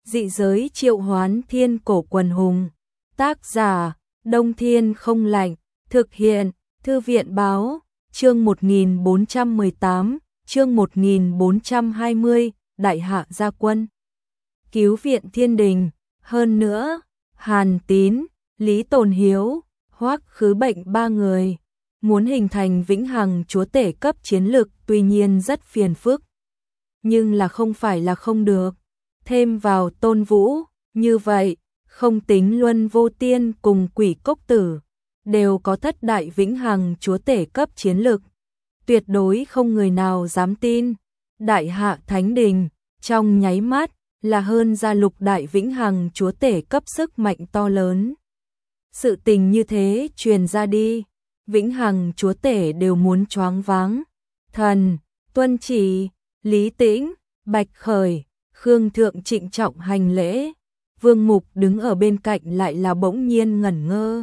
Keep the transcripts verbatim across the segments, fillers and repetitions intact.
Dị giới triệu hoán thiên cổ quần hùng. Tác giả, Đông Thiên Không Lạnh. Thực hiện, Thư viện Báo. Chương một nghìn bốn trăm mười tám, chương một nghìn bốn trăm hai mươi, Đại Hạ gia quân. Cứu viện thiên đình. Hơn nữa, Hàn Tín, Lý Tồn Hiếu, Hoắc Khứ Bệnh ba người muốn hình thành vĩnh hằng chúa tể cấp chiến lực, tuy nhiên rất phiền phức. Nhưng là không phải là không được. Thêm vào Tôn Vũ, như vậy, không tính Luân Vô Tiên cùng Quỷ Cốc Tử, đều có thất đại vĩnh hằng chúa tể cấp chiến lực. Tuyệt đối không người nào dám tin. Đại Hạ Thánh Đình, trong nháy mắt, là hơn ra lục đại vĩnh hằng chúa tể cấp sức mạnh to lớn. Sự tình như thế truyền ra đi, vĩnh hằng chúa tể đều muốn choáng váng. Thần, Tuân Chỉ, Lý Tĩnh, Bạch Khởi, Khương Thượng trịnh trọng hành lễ. Vương Mục đứng ở bên cạnh lại là bỗng nhiên ngẩn ngơ.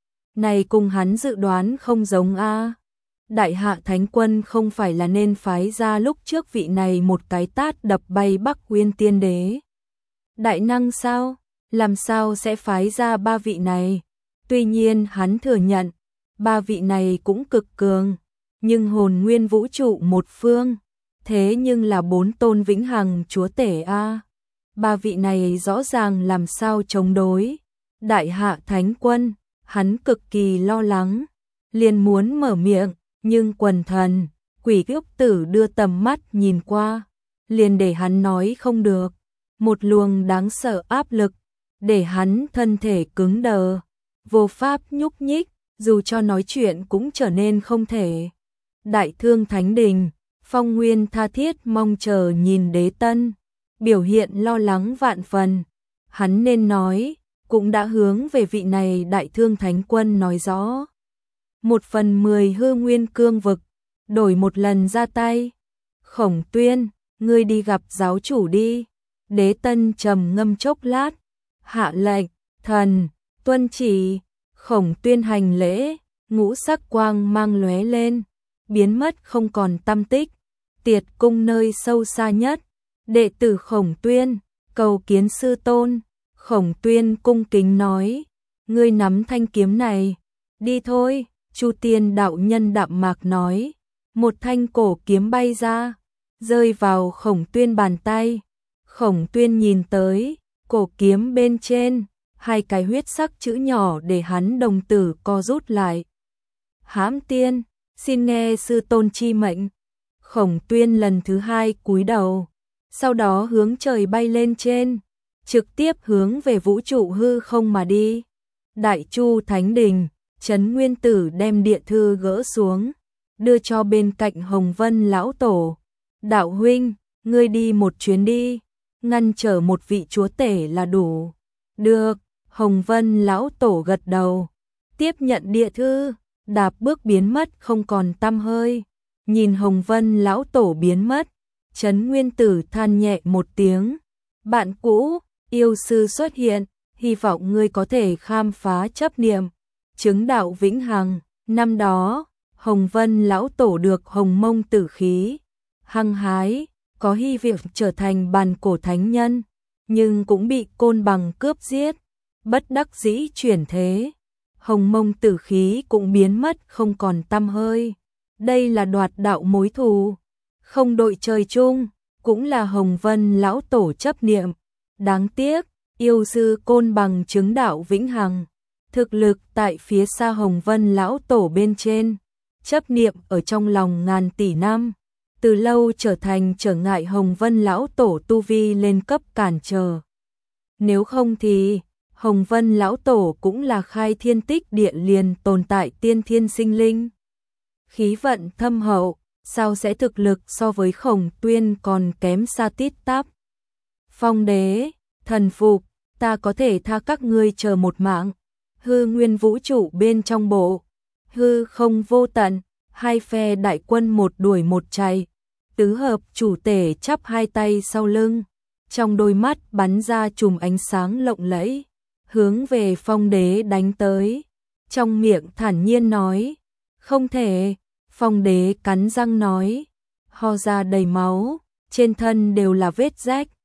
Này cùng hắn dự đoán không giống a. Đại Hạ Thánh Quân không phải là nên phái ra lúc trước vị này một cái tát đập bay Bắc Uyên Tiên Đế. Đại năng sao? Làm sao sẽ phái ra ba vị này? Tuy nhiên hắn thừa nhận, ba vị này cũng cực cường, nhưng hồn nguyên vũ trụ một phương, thế nhưng là bốn tôn vĩnh hằng chúa tể a. Ba vị này rõ ràng làm sao chống đối. Đại Hạ Thánh Quân, hắn cực kỳ lo lắng, liền muốn mở miệng, nhưng quần thần, Quỷ Cốc Tử đưa tầm mắt nhìn qua, liền để hắn nói không được. Một luồng đáng sợ áp lực, để hắn thân thể cứng đờ, vô pháp nhúc nhích, dù cho nói chuyện cũng trở nên không thể. Đại Thương Thánh Đình, Phong Nguyên tha thiết mong chờ nhìn Đế Tân, biểu hiện lo lắng vạn phần. Hắn nên nói, cũng đã hướng về vị này Đại Thương Thánh Quân nói rõ. Một phần mười hư nguyên cương vực, đổi một lần ra tay. Khổng Tuyên, ngươi đi gặp giáo chủ đi. Đế Tân trầm ngâm chốc lát, hạ lệnh. Thần, Tuân Chỉ. Khổng Tuyên hành lễ, ngũ sắc quang mang lóe lên, biến mất không còn tăm tích. Tiệt cung nơi sâu xa nhất, đệ tử Khổng Tuyên, cầu kiến sư tôn. Khổng Tuyên cung kính nói, ngươi nắm thanh kiếm này, đi thôi. Chu Tiên đạo nhân đạm mạc nói, một thanh cổ kiếm bay ra, rơi vào Khổng Tuyên bàn tay. Khổng Tuyên nhìn tới, cổ kiếm bên trên, hai cái huyết sắc chữ nhỏ để hắn đồng tử co rút lại. Hãm tiên, xin nghe sư tôn chi mệnh. Khổng Tuyên lần thứ hai cúi đầu, sau đó hướng trời bay lên trên, trực tiếp hướng về vũ trụ hư không mà đi. Đại Chu Thánh Đình, Trấn Nguyên Tử đem địa thư gỡ xuống, đưa cho bên cạnh Hồng Vân lão tổ. Đạo huynh, ngươi đi một chuyến đi, ngăn trở một vị chúa tể là đủ. Được. Hồng Vân lão tổ gật đầu, tiếp nhận địa thư, đạp bước biến mất không còn tăm hơi. Nhìn Hồng Vân lão tổ biến mất, Trấn Nguyên Tử than nhẹ một tiếng. Bạn cũ, yêu sư xuất hiện, hy vọng ngươi có thể khám phá chấp niệm, chứng đạo vĩnh hằng. Năm đó, Hồng Vân lão tổ được Hồng Mông tử khí, hăng hái, có hy vọng trở thành bàn cổ thánh nhân, nhưng cũng bị Côn Bằng cướp giết. Bất đắc dĩ chuyển thế, Hồng Mông tử khí cũng biến mất không còn tăm hơi. Đây là đoạt đạo mối thù, không đội trời chung, cũng là Hồng Vân lão tổ chấp niệm. Đáng tiếc, yêu sư Côn Bằng chứng đạo vĩnh hằng, thực lực tại phía xa Hồng Vân lão tổ bên trên, chấp niệm ở trong lòng ngàn tỷ năm, từ lâu trở thành trở ngại Hồng Vân lão tổ tu vi lên cấp cản trở. Nếu không thì Hồng Vân lão tổ cũng là khai thiên tích địa liền tồn tại tiên thiên sinh linh. Khí vận thâm hậu, sao sẽ thực lực so với Khổng Tuyên còn kém xa tít tắp. Phong đế, thần phục, ta có thể tha các ngươi chờ một mạng. Hư nguyên vũ trụ bên trong bộ, hư không vô tận, hai phe đại quân một đuổi một chạy. Tứ hợp chủ tể chắp hai tay sau lưng, trong đôi mắt bắn ra chùm ánh sáng lộng lẫy, hướng về Phong đế đánh tới. Trong miệng thản nhiên nói, không thể. Phong đế cắn răng nói, ho ra đầy máu, trên thân đều là vết rách.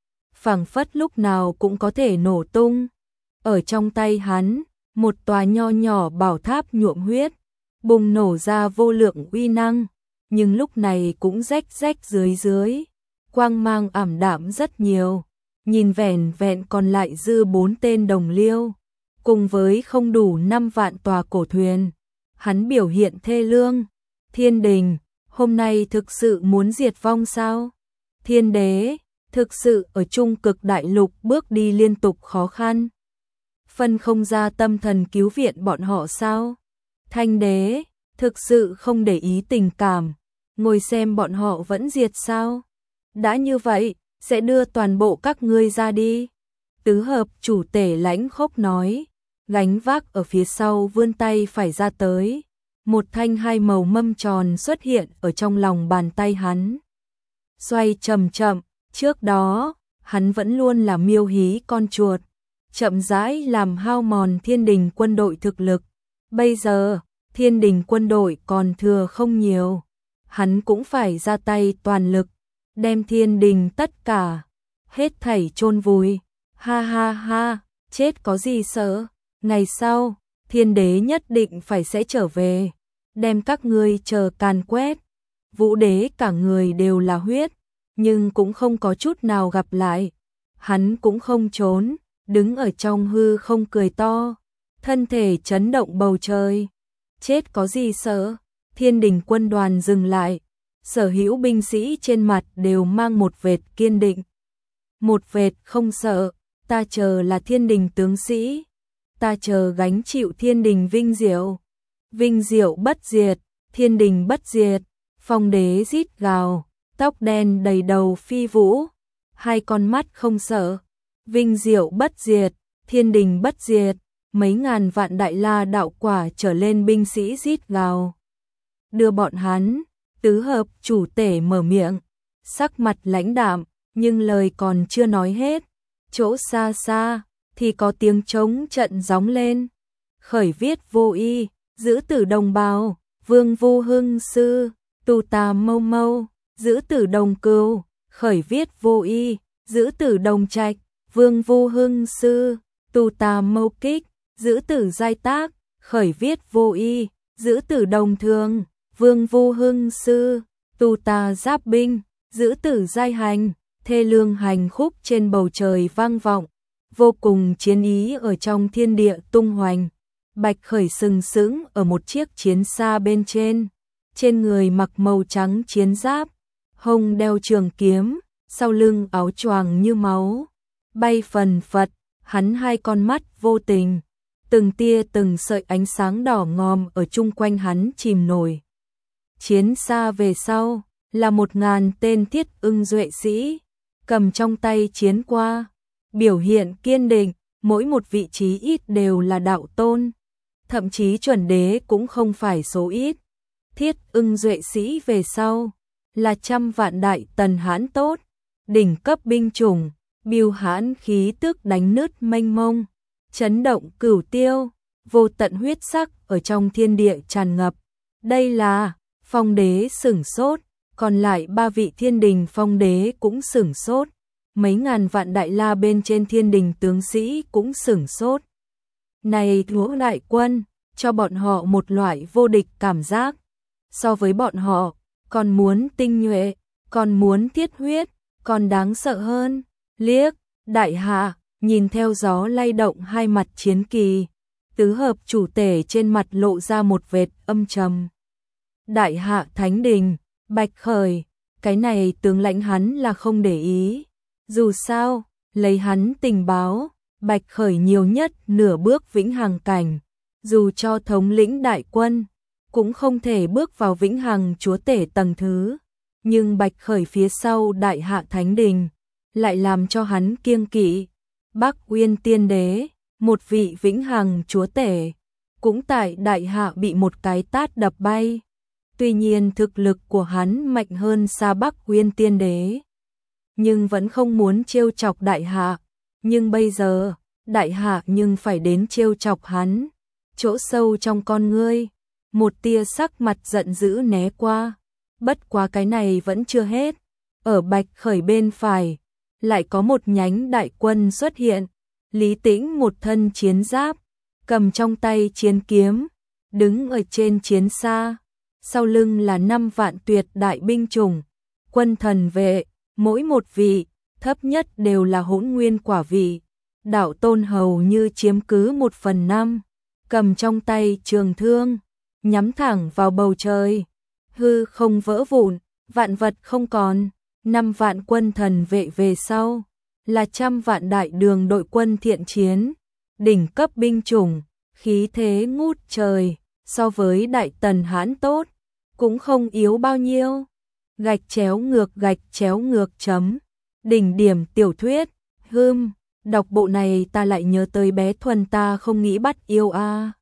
phảng phất lúc nào cũng có thể nổ tung. Ở trong tay hắn, một tòa nho nhỏ bảo tháp nhuộm huyết, bùng nổ ra vô lượng uy năng, nhưng lúc này cũng rách rách dưới dưới, quang mang ảm đạm rất nhiều, nhìn vẻn vẹn còn lại dư bốn tên đồng liêu, cùng với không đủ năm vạn tòa cổ thuyền. Hắn biểu hiện thê lương. Thiên đình, hôm nay thực sự muốn diệt vong sao? Thiên đế, thực sự ở trung cực đại lục bước đi liên tục khó khăn. Phân không ra tâm thần cứu viện bọn họ sao? Thanh đế, thực sự không để ý tình cảm, ngồi xem bọn họ vẫn diệt sao? Đã như vậy, sẽ đưa toàn bộ các ngươi ra đi. Tứ hợp chủ tể lãnh khốc nói, gánh vác ở phía sau vươn tay phải ra tới. Một thanh hai màu mâm tròn xuất hiện ở trong lòng bàn tay hắn. Xoay chậm chậm, trước đó, hắn vẫn luôn là miêu hí con chuột, chậm rãi làm hao mòn thiên đình quân đội thực lực. Bây giờ, thiên đình quân đội còn thừa không nhiều, hắn cũng phải ra tay toàn lực, đem thiên đình tất cả, hết thảy chôn vùi. Ha ha ha, chết có gì sợ, ngày sau, thiên đế nhất định phải sẽ trở về, đem các ngươi chờ càn quét. Vũ đế cả người đều là huyết, nhưng cũng không có chút nào gặp lại. Hắn cũng không trốn, đứng ở trong hư không cười to, thân thể chấn động bầu trời. Chết có gì sợ, thiên đình quân đoàn dừng lại, sở hữu binh sĩ trên mặt đều mang một vệt kiên định. Một vệt không sợ, ta chờ là thiên đình tướng sĩ, ta chờ gánh chịu thiên đình vinh diệu. Vinh diệu bất diệt, thiên đình bất diệt. Phong đế rít gào, tóc đen đầy đầu phi vũ, hai con mắt không sợ. Vinh diệu bất diệt, thiên đình bất diệt. Mấy ngàn vạn đại la đạo quả trở lên binh sĩ rít gào. Đưa bọn hắn, tứ hợp chủ tể mở miệng, sắc mặt lãnh đạm, nhưng lời còn chưa nói hết. Chỗ xa xa, thì có tiếng trống trận gióng lên. Khởi viết vô y, giữ tử đồng bào, vương vu hưng sư, tu tà mâu mâu, giữ tử đồng cừu. Khởi viết vô y, giữ tử đồng trạch, vương vu hưng sư, tu tà mâu kích, giữ tử giai tác. Khởi viết vô y, giữ tử đồng thường, vương vu hưng sư, tu tà giáp binh, giữ tử giai hành. Thê lương hành khúc trên bầu trời vang vọng, vô cùng chiến ý ở trong thiên địa tung hoành. Bạch Khởi sừng sững ở một chiếc chiến xa bên trên, trên người mặc màu trắng chiến giáp, hông đeo trường kiếm, sau lưng áo choàng như máu, bay phần phật. Hắn hai con mắt vô tình, từng tia từng sợi ánh sáng đỏ ngòm ở chung quanh hắn chìm nổi. Chiến xa về sau là một ngàn tên thiết ưng duệ sĩ, cầm trong tay chiến qua, biểu hiện kiên định. Mỗi một vị trí ít đều là đạo tôn, thậm chí chuẩn đế cũng không phải số ít. Thiết ưng duệ sĩ về sau là trăm vạn đại tần hãn tốt, đỉnh cấp binh chủng, bưu hãn khí tức đánh nứt mênh mông, chấn động cửu tiêu, vô tận huyết sắc ở trong thiên địa tràn ngập. Đây là Phong đế sửng sốt, còn lại ba vị thiên đình phong đế cũng sửng sốt, mấy ngàn vạn đại la bên trên thiên đình tướng sĩ cũng sửng sốt. Này Thúa đại quân, cho bọn họ một loại vô địch cảm giác. So với bọn họ, còn muốn tinh nhuệ, còn muốn thiết huyết, còn đáng sợ hơn. Liếc, đại hạ, nhìn theo gió lay động hai mặt chiến kỳ, tứ hợp chủ tể trên mặt lộ ra một vệt âm trầm. Đại hạ thánh đình, Bạch Khởi, cái này tướng lãnh hắn là không để ý. Dù sao, lấy hắn tình báo, Bạch Khởi nhiều nhất nửa bước vĩnh hằng cảnh, dù cho thống lĩnh đại quân, cũng không thể bước vào vĩnh hằng chúa tể tầng thứ. Nhưng Bạch Khởi phía sau đại hạ thánh đình, lại làm cho hắn kiêng kỵ. Bắc Uyên tiên đế, một vị vĩnh hằng chúa tể, cũng tại đại hạ bị một cái tát đập bay. Tuy nhiên thực lực của hắn mạnh hơn xa Bắc Uyên tiên đế, nhưng vẫn không muốn trêu chọc đại hạ. Nhưng bây giờ, đại hạ nhưng phải đến trêu chọc hắn. Chỗ sâu trong con ngươi, một tia sắc mặt giận dữ né qua. Bất quá cái này vẫn chưa hết. Ở Bạch Khởi bên phải, lại có một nhánh đại quân xuất hiện. Lý Tĩnh một thân chiến giáp, cầm trong tay chiến kiếm, đứng ở trên chiến xa, sau lưng là năm vạn tuyệt đại binh chủng, quân thần vệ, mỗi một vị, thấp nhất đều là hỗn nguyên quả vị. Đạo Tôn hầu như chiếm cứ một phần năm, cầm trong tay trường thương, nhắm thẳng vào bầu trời. Hư không vỡ vụn, vạn vật không còn, năm vạn quân thần vệ về sau, là trăm vạn đại đường đội quân thiện chiến, đỉnh cấp binh chủng, khí thế ngút trời, so với đại tần Hán tốt, cũng không yếu bao nhiêu. Gạch chéo ngược gạch chéo ngược chấm. Đỉnh điểm tiểu thuyết, hưm, đọc bộ này ta lại nhớ tới bé Thuần ta không nghĩ bắt yêu a.